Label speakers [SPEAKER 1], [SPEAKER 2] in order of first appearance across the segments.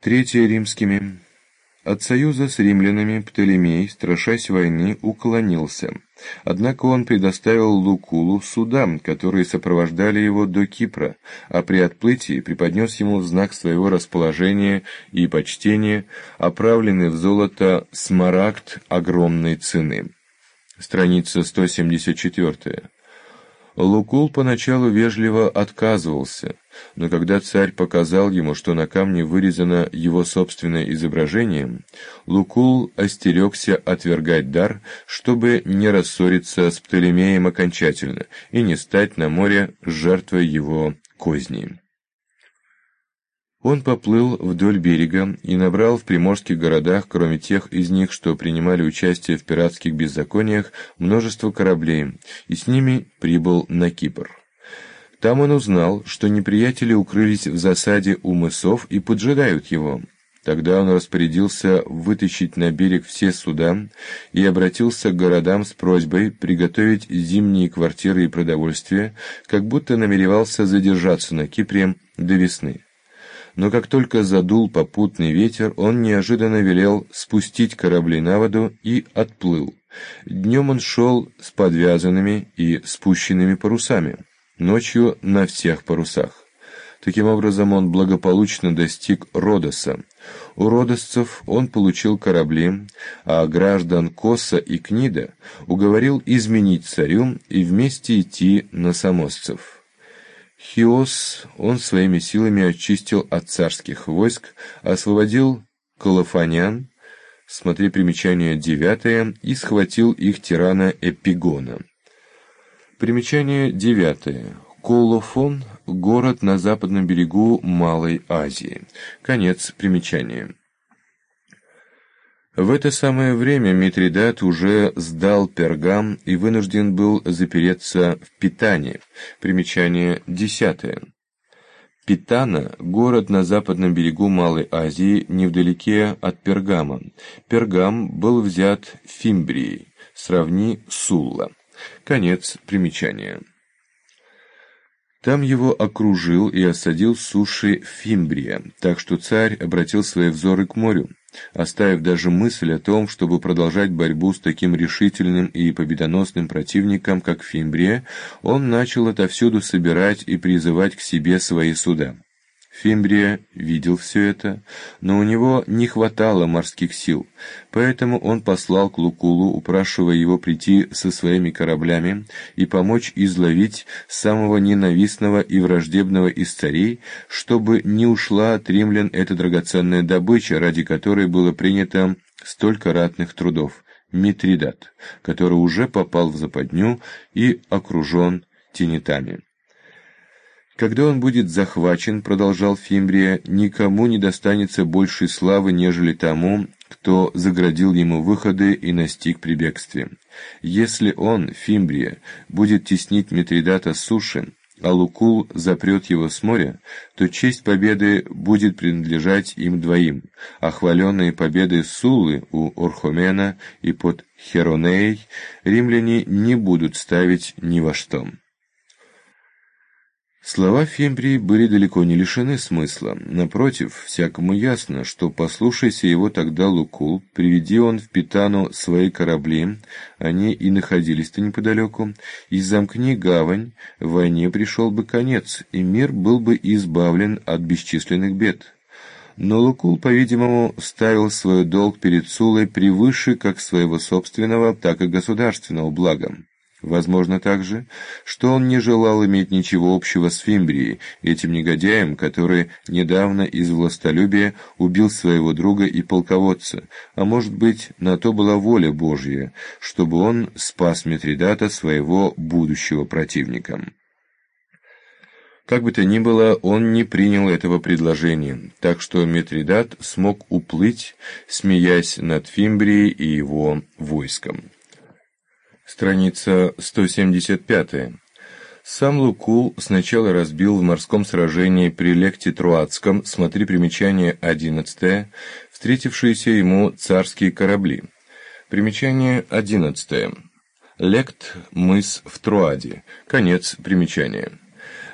[SPEAKER 1] Третье римскими. От союза с римлянами Птолемей, страшась войны, уклонился. Однако он предоставил Лукулу судам, которые сопровождали его до Кипра, а при отплытии преподнес ему в знак своего расположения и почтения оправленный в золото смарагд огромной цены. Страница 174. Лукул поначалу вежливо отказывался, но когда царь показал ему, что на камне вырезано его собственное изображение, Лукул остерегся отвергать дар, чтобы не рассориться с Птолемеем окончательно и не стать на море жертвой его козней. Он поплыл вдоль берега и набрал в приморских городах, кроме тех из них, что принимали участие в пиратских беззакониях, множество кораблей, и с ними прибыл на Кипр. Там он узнал, что неприятели укрылись в засаде у мысов и поджидают его. Тогда он распорядился вытащить на берег все суда и обратился к городам с просьбой приготовить зимние квартиры и продовольствие, как будто намеревался задержаться на Кипре до весны. Но как только задул попутный ветер, он неожиданно велел спустить корабли на воду и отплыл. Днем он шел с подвязанными и спущенными парусами, ночью на всех парусах. Таким образом, он благополучно достиг Родоса. У родосцев он получил корабли, а граждан Коса и Книда уговорил изменить царю и вместе идти на самосцев. Хиос он своими силами очистил от царских войск, освободил колофонян, смотри примечание 9, и схватил их тирана Эпигона. Примечание 9. Колофон – город на западном берегу Малой Азии. Конец примечания. В это самое время Митридат уже сдал Пергам и вынужден был запереться в Питане. Примечание 10. Питана – город на западном берегу Малой Азии, невдалеке от Пергама. Пергам был взят Фимбрией. Сравни Сулла. Конец примечания. Там его окружил и осадил с суши Фимбрия, так что царь обратил свои взоры к морю. Оставив даже мысль о том, чтобы продолжать борьбу с таким решительным и победоносным противником, как Фимбрия, он начал отовсюду собирать и призывать к себе свои суда. Фимбрия видел все это, но у него не хватало морских сил, поэтому он послал к Лукулу, упрашивая его прийти со своими кораблями и помочь изловить самого ненавистного и враждебного из царей, чтобы не ушла от римлян эта драгоценная добыча, ради которой было принято столько ратных трудов — Митридат, который уже попал в западню и окружен тенетами. «Когда он будет захвачен, — продолжал Фимбрия, — никому не достанется большей славы, нежели тому, кто заградил ему выходы и настиг при бегстве. Если он, Фимбрия, будет теснить Митридата с суши, а Лукул запрет его с моря, то честь победы будет принадлежать им двоим, а хваленные победы Суллы у Орхомена и под Херонеей римляне не будут ставить ни во что». Слова Фимбрии были далеко не лишены смысла. Напротив, всякому ясно, что послушайся его тогда Лукул, приведи он в Питану свои корабли, они и находились-то неподалеку, и замкни гавань, войне пришел бы конец, и мир был бы избавлен от бесчисленных бед. Но Лукул, по-видимому, ставил свой долг перед Суллой превыше как своего собственного, так и государственного блага. Возможно также, что он не желал иметь ничего общего с Фимбрией, этим негодяем, который недавно из властолюбия убил своего друга и полководца, а может быть, на то была воля Божья, чтобы он спас Митридата, своего будущего противника. Как бы то ни было, он не принял этого предложения, так что Митридат смог уплыть, смеясь над Фимбрией и его войском. Страница 175. Сам Лукул сначала разбил в морском сражении при Лекте Троадском, смотри примечание 11, встретившиеся ему царские корабли. Примечание 11. Лект — мыс в Троаде. Конец примечания.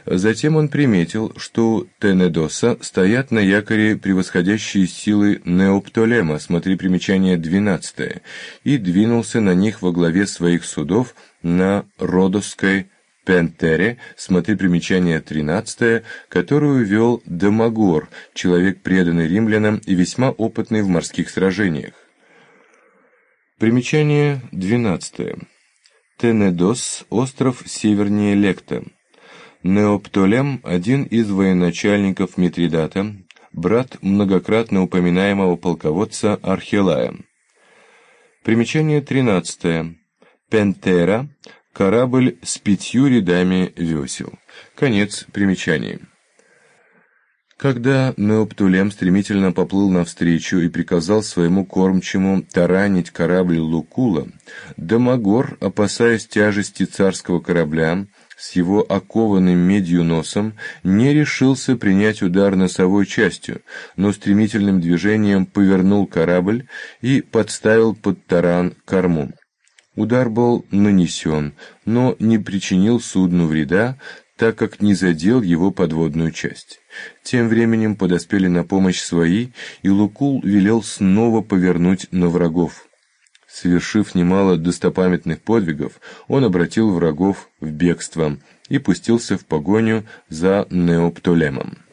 [SPEAKER 1] Затем он приметил, что у Тенедоса стоят на якоре превосходящие силы Неоптолема, смотри примечание 12, и двинулся на них во главе своих судов на Родосской Пентере, смотри примечание 13, которую вел Домагор, человек, преданный римлянам и весьма опытный в морских сражениях. Примечание 12. Тенедос – остров севернее Лекта. Неоптолем – один из военачальников Митридата, брат многократно упоминаемого полководца Архелая. Примечание 13. Пентера – корабль с 5 рядами весел. Конец примечаний. Когда Неоптолем стремительно поплыл навстречу и приказал своему кормчему таранить корабль Лукула, Домагор, опасаясь тяжести царского корабля, с его окованным медью носом, не решился принять удар носовой частью, но стремительным движением повернул корабль и подставил под таран корму. Удар был нанесен, но не причинил судну вреда, так как не задел его подводную часть. Тем временем подоспели на помощь свои, и Лукул велел снова повернуть на врагов. Совершив немало достопамятных подвигов, он обратил врагов в бегство и пустился в погоню за Неоптолемом.